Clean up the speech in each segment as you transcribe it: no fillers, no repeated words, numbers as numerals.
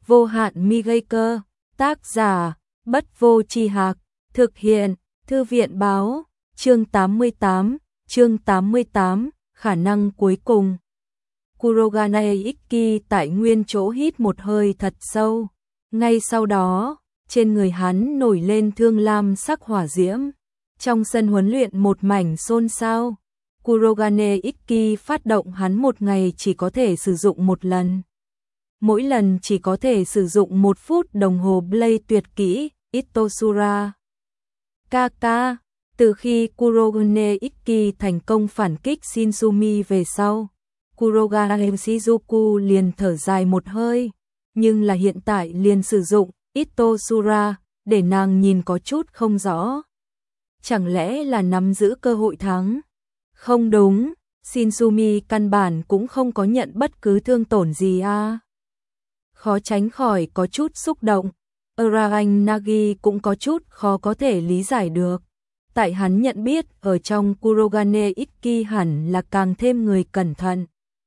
vô hạn mi gây cơ, tác giả, Bất Vô Tri Hạc, thực hiện, Thư viện báo, chương 88, khả năng cuối cùng. Kurogane Ikki tại nguyên chỗ hít một hơi thật sâu, ngay sau đó, trên người hắn nổi lên thương lam sắc hỏa diễm. Trong sân huấn luyện một mảnh xôn xao, Kurogane Ikki phát động hắn một ngày chỉ có thể sử dụng một lần. Mỗi lần chỉ có thể sử dụng 1 phút đồng hồ Blade tuyệt kỹ, Itosura. Kaka, từ khi Kurogane Ikki thành công phản kích Shinsumi về sau, Kurogane Shizuku liền thở dài một hơi, nhưng là hiện tại liền sử dụng Itosura để nàng nhìn có chút không rõ. Chẳng lẽ là nắm giữ cơ hội thắng? Không đúng, Shinsumi căn bản cũng không có nhận bất cứ thương tổn gì à. Khó tránh khỏi có chút xúc động. Urarang Nagi cũng có chút khó có thể lý giải được. Tại hắn nhận biết ở trong Kurogane Ikki hẳn là càng thêm người cẩn thận.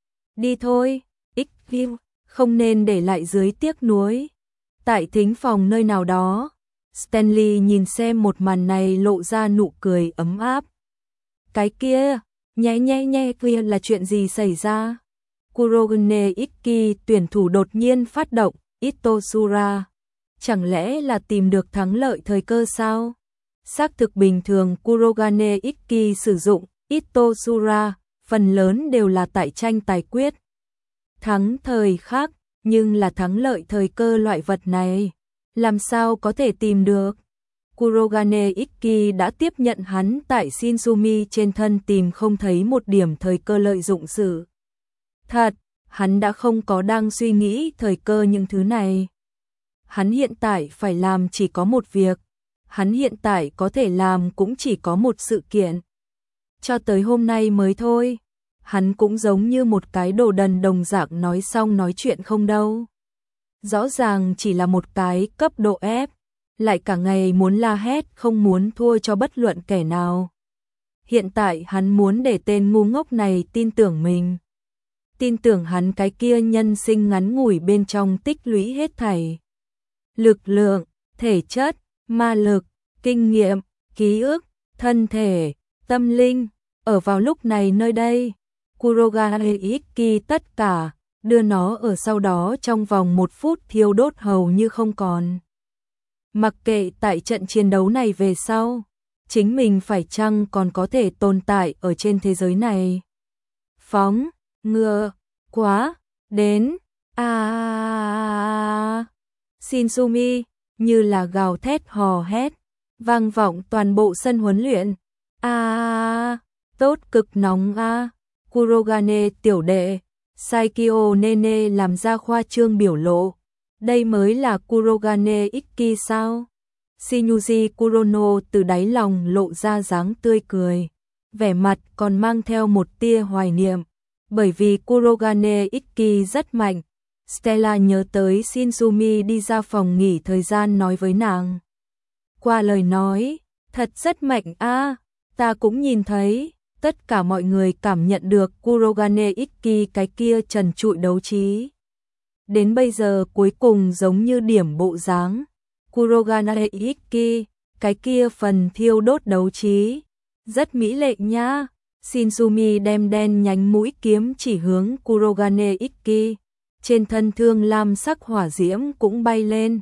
Đi thôi, Ikki, không nên để lại dưới tiếc nuối. Tại thính phòng nơi nào đó, Stanley nhìn xem một màn này lộ ra nụ cười ấm áp. Cái kia, nhẹ kia là chuyện gì xảy ra? Kurogane Ikki tuyển thủ đột nhiên phát động Itosura. Chẳng lẽ là tìm được thắng lợi thời cơ sao? Xác thực bình thường Kurogane Ikki sử dụng Itosura, phần lớn đều là tại tranh tài quyết. Thắng thời khắc, nhưng là thắng lợi thời cơ loại vật này, làm sao có thể tìm được? Kurogane Ikki đã tiếp nhận hắn tại Shinsumi trên thân tìm không thấy một điểm thời cơ lợi dụng sự. Thật, hắn đã không có đang suy nghĩ thời cơ những thứ này. Hắn hiện tại phải làm chỉ có một việc, hắn hiện tại có thể làm cũng chỉ có một sự kiện. Cho tới hôm nay mới thôi, hắn cũng giống như một cái đồ đần đồng dạng nói xong nói chuyện không đâu. Rõ ràng chỉ là một cái cấp độ ép, lại cả ngày muốn la hét không muốn thua cho bất luận kẻ nào. Hiện tại hắn muốn để tên ngu ngốc này tin tưởng mình. Tin tưởng hắn cái kia nhân sinh ngắn ngủi bên trong tích lũy hết thảy. Lực lượng, thể chất, ma lực, kinh nghiệm, ký ức, thân thể, tâm linh, ở vào lúc này nơi đây, Kurogane Ikki tất cả, đưa nó ở sau đó trong vòng 1 phút thiêu đốt hầu như không còn. Mặc kệ tại trận chiến đấu này về sau, chính mình phải chăng còn có thể tồn tại ở trên thế giới này. Phóng, ngựa, quá, đến, Shinsumi, như là gào thét hò hét, vang vọng toàn bộ sân huấn luyện. Tốt cực nóng Kurogane tiểu đệ, Saikyo Nene làm ra khoa trương biểu lộ. Đây mới là Kurogane Ikki sao? Shinyuji Kurono từ đáy lòng lộ ra dáng tươi cười, vẻ mặt còn mang theo một tia hoài niệm, bởi vì Kurogane Ikki rất mạnh. Stella nhớ tới Shinsumi đi ra phòng nghỉ thời gian nói với nàng. Qua lời nói, thật rất mạnh ta cũng nhìn thấy, tất cả mọi người cảm nhận được Kurogane Ikki cái kia trần trụi đấu trí. Đến bây giờ cuối cùng giống như điểm bộ dáng. Kurogane Ikki, cái kia phần thiêu đốt đấu trí. Rất mỹ lệ nha. Shinsumi đem đen nhánh mũi kiếm chỉ hướng Kurogane Ikki. Trên thân thương lam sắc hỏa diễm cũng bay lên.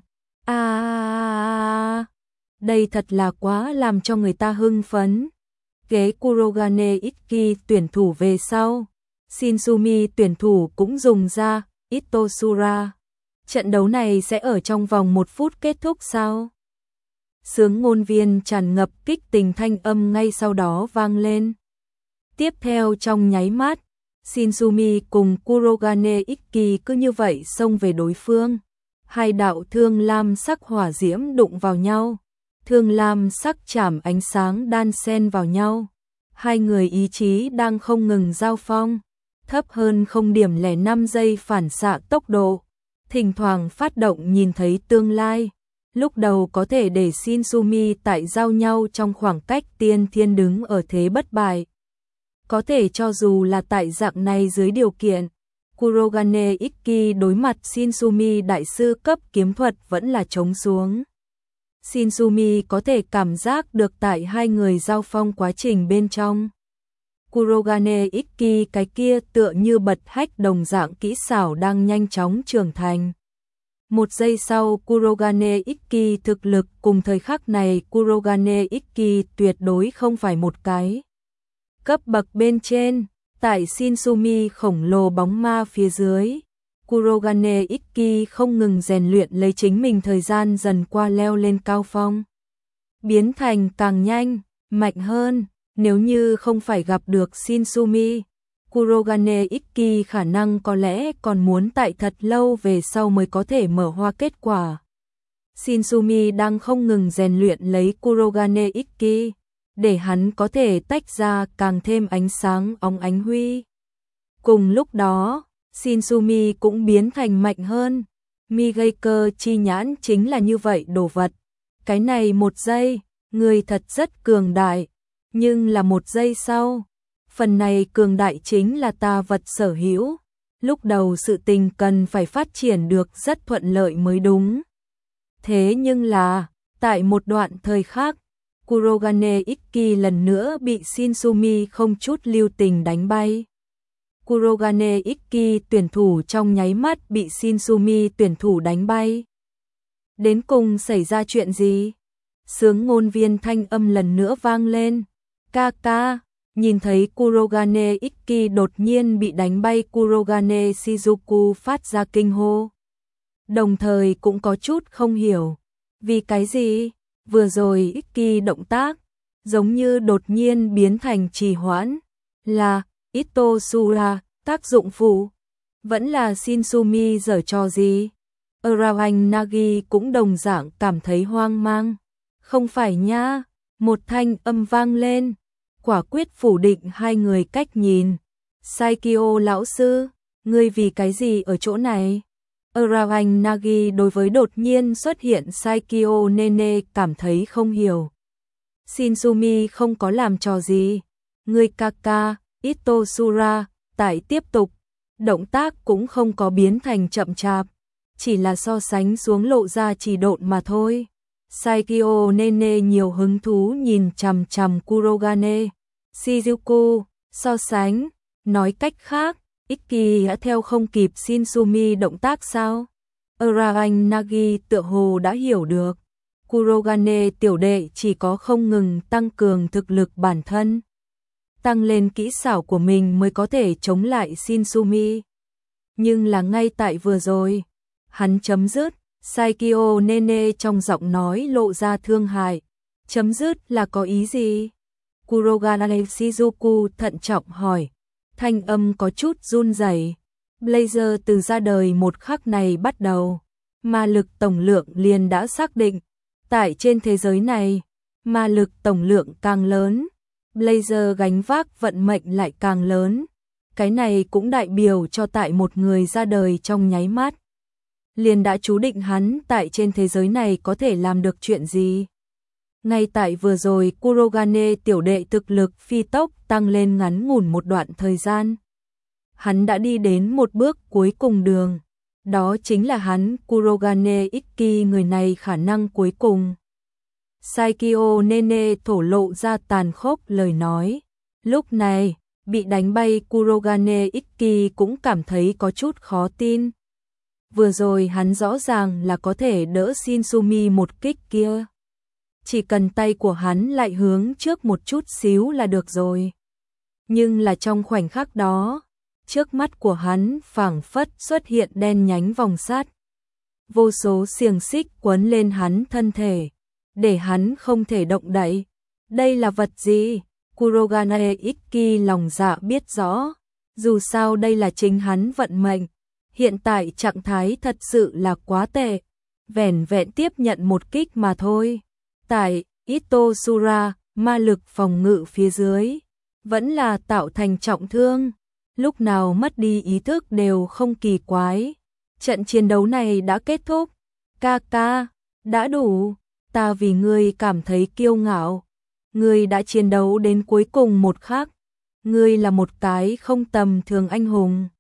Đây thật là quá làm cho người ta hưng phấn. Kế Kurogane Ikki tuyển thủ về sau, Shinsumi tuyển thủ cũng dùng ra Itosura. Trận đấu này sẽ ở trong vòng 1 phút kết thúc sao? Sướng ngôn viên tràn ngập kích tình thanh âm ngay sau đó vang lên. Tiếp theo trong nháy mắt, Shinsumi cùng Kurogane Ikki cứ như vậy xông về đối phương. Hai đạo thương lam sắc hỏa diễm đụng vào nhau. Thương lam sắc chảm ánh sáng đan xen vào nhau. Hai người ý chí đang không ngừng giao phong. Thấp hơn 0,05 giây phản xạ tốc độ. Thỉnh thoảng phát động nhìn thấy tương lai. Lúc đầu có thể để Shinsumi tại giao nhau trong khoảng cách tiên thiên đứng ở thế bất bại. Có thể cho dù là tại dạng này dưới điều kiện, Kurogane Ikki đối mặt Shinsumi đại sư cấp kiếm thuật vẫn là chống xuống. Shinsumi có thể cảm giác được tại hai người giao phong quá trình bên trong. Kurogane Ikki cái kia tựa như bật hách đồng dạng kỹ xảo đang nhanh chóng trưởng thành. Một giây sau Kurogane Ikki thực lực cùng thời khắc này Kurogane Ikki tuyệt đối không phải một cái cấp bậc bên trên. Tại Shinsumi khổng lồ bóng ma phía dưới, Kurogane Ikki không ngừng rèn luyện lấy chính mình thời gian dần qua leo lên cao phong. Biến thành càng nhanh, mạnh hơn, nếu như không phải gặp được Shinsumi, Kurogane Ikki khả năng có lẽ còn muốn tại thật lâu về sau mới có thể mở hoa kết quả. Shinsumi đang không ngừng rèn luyện lấy Kurogane Ikki, để hắn có thể tách ra càng thêm ánh sáng óng ánh huy. Cùng lúc đó, Shinsumi cũng biến thành mạnh hơn. Migeiker chi nhãn chính là như vậy đồ vật. Cái này một giây, người thật rất cường đại, nhưng là một giây sau, phần này cường đại chính là ta vật sở hữu. Lúc đầu sự tình cần phải phát triển được rất thuận lợi mới đúng. Thế nhưng là, tại một đoạn thời khác, Kurogane Ikki lần nữa bị Shinsumi không chút lưu tình đánh bay. Kurogane Ikki tuyển thủ trong nháy mắt bị Shinsumi tuyển thủ đánh bay. Đến cùng xảy ra chuyện gì? Sướng ngôn viên thanh âm lần nữa vang lên. Kaka, nhìn thấy Kurogane Ikki đột nhiên bị đánh bay, Kurogane Shizuku phát ra kinh hô. Đồng thời cũng có chút không hiểu. Vì cái gì? Vừa rồi Ikki động tác, giống như đột nhiên biến thành trì hoãn. Là Itosura, tác dụng phụ. Vẫn là Shinsumi giở trò gì? Arawan Nagi cũng đồng dạng cảm thấy hoang mang. Không phải nha, một thanh âm vang lên. Quả quyết phủ định hai người cách nhìn. Saikyo lão sư, ngươi vì cái gì ở chỗ này? Arawan Nagi đối với đột nhiên xuất hiện Saikyo Nene cảm thấy không hiểu. Shinsumi không có làm trò gì. Ngươi Kaka, Itosura, tại tiếp tục. Động tác cũng không có biến thành chậm chạp. Chỉ là so sánh xuống lộ ra chỉ độn mà thôi. Saikyo Nene nhiều hứng thú nhìn chằm chằm Kurogane Shizuku, so sánh, nói cách khác, Ikki đã theo không kịp Shinsumi động tác sao? Arawan Nagi tựa hồ đã hiểu được. Kurogane tiểu đệ chỉ có không ngừng tăng cường thực lực bản thân, tăng lên kỹ xảo của mình mới có thể chống lại Shinsumi. Nhưng là ngay tại vừa rồi, hắn chấm dứt. Saikyo Nene trong giọng nói lộ ra thương hại. Chấm dứt là có ý gì? Kurogane Shizuku thận trọng hỏi. Thanh âm có chút run rẩy. Blazer từ ra đời một khắc này bắt đầu, ma lực tổng lượng liền đã xác định. Tại trên thế giới này, ma lực tổng lượng càng lớn, Blazer gánh vác vận mệnh lại càng lớn. Cái này cũng đại biểu cho tại một người ra đời trong nháy mắt, liền đã chú định hắn tại trên thế giới này có thể làm được chuyện gì. Ngay tại vừa rồi Kurogane tiểu đệ thực lực phi tốc tăng lên ngắn ngủn một đoạn thời gian. Hắn đã đi đến một bước cuối cùng đường. Đó chính là hắn Kurogane Ikki người này khả năng cuối cùng. Saikyo Nene thổ lộ ra tàn khốc lời nói. Lúc này, bị đánh bay Kurogane Ikki cũng cảm thấy có chút khó tin. Vừa rồi hắn rõ ràng là có thể đỡ Shinsumi một kích kia. Chỉ cần tay của hắn lại hướng trước một chút xíu là được rồi. Nhưng là trong khoảnh khắc đó, trước mắt của hắn phảng phất xuất hiện đen nhánh vòng sắt. Vô số xiềng xích quấn lên hắn thân thể, để hắn không thể động đậy. Đây là vật gì? Kurogane Ikki lòng dạ biết rõ. Dù sao đây là chính hắn vận mệnh. Hiện tại trạng thái thật sự là quá tệ. Vẻn vẹn tiếp nhận một kích mà thôi. Tại Itosura, ma lực phòng ngự phía dưới vẫn là tạo thành trọng thương. Lúc nào mất đi ý thức đều không kỳ quái. Trận chiến đấu này đã kết thúc. Kaka, đã đủ. Ta vì ngươi cảm thấy kiêu ngạo. Ngươi đã chiến đấu đến cuối cùng một khắc. Ngươi là một cái không tầm thường anh hùng.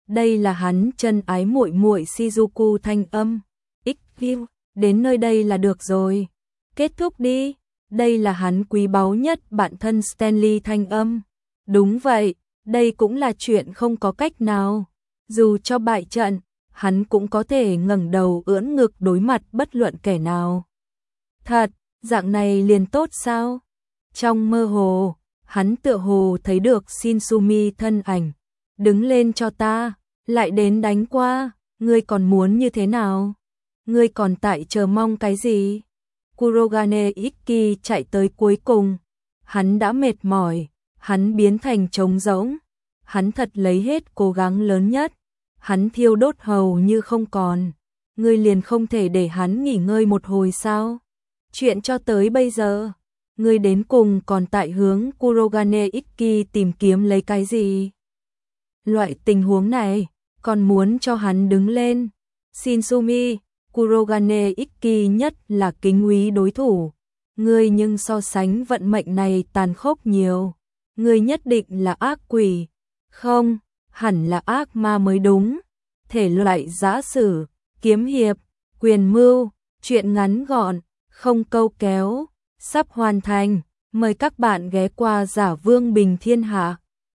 Đây là hắn chân ái muội muội Shizuku thanh âm. XQ, đến nơi đây là được rồi. Kết thúc đi. Đây là hắn quý báu nhất bạn thân Stanley thanh âm. Đúng vậy, đây cũng là chuyện không có cách nào. Dù cho bại trận, hắn cũng có thể ngẩng đầu ưỡn ngực đối mặt bất luận kẻ nào. Thật, dạng này liền tốt sao? Trong mơ hồ, hắn tựa hồ thấy được Shinsumi thân ảnh. Đứng lên cho ta, lại đến đánh qua, ngươi còn muốn như thế nào? Ngươi còn tại chờ mong cái gì? Kurogane Ikki chạy tới cuối cùng. Hắn đã mệt mỏi, hắn biến thành trống rỗng. Hắn thật lấy hết cố gắng lớn nhất. Hắn thiêu đốt hầu như không còn. Ngươi liền không thể để hắn nghỉ ngơi một hồi sao? Chuyện cho tới bây giờ, ngươi đến cùng còn tại hướng Kurogane Ikki tìm kiếm lấy cái gì? Loại tình huống này, còn muốn cho hắn đứng lên. Shinsumi, Kurogane Ikki nhất là kính quý đối thủ. Ngươi nhưng so sánh vận mệnh này tàn khốc nhiều. Ngươi nhất định là ác quỷ. Không, hẳn là ác ma mới đúng. Thể loại giã sử, kiếm hiệp, quyền mưu, truyện ngắn gọn, không câu kéo, sắp hoàn thành. Mời các bạn ghé qua Giả Vương Bình Thiên Hạ.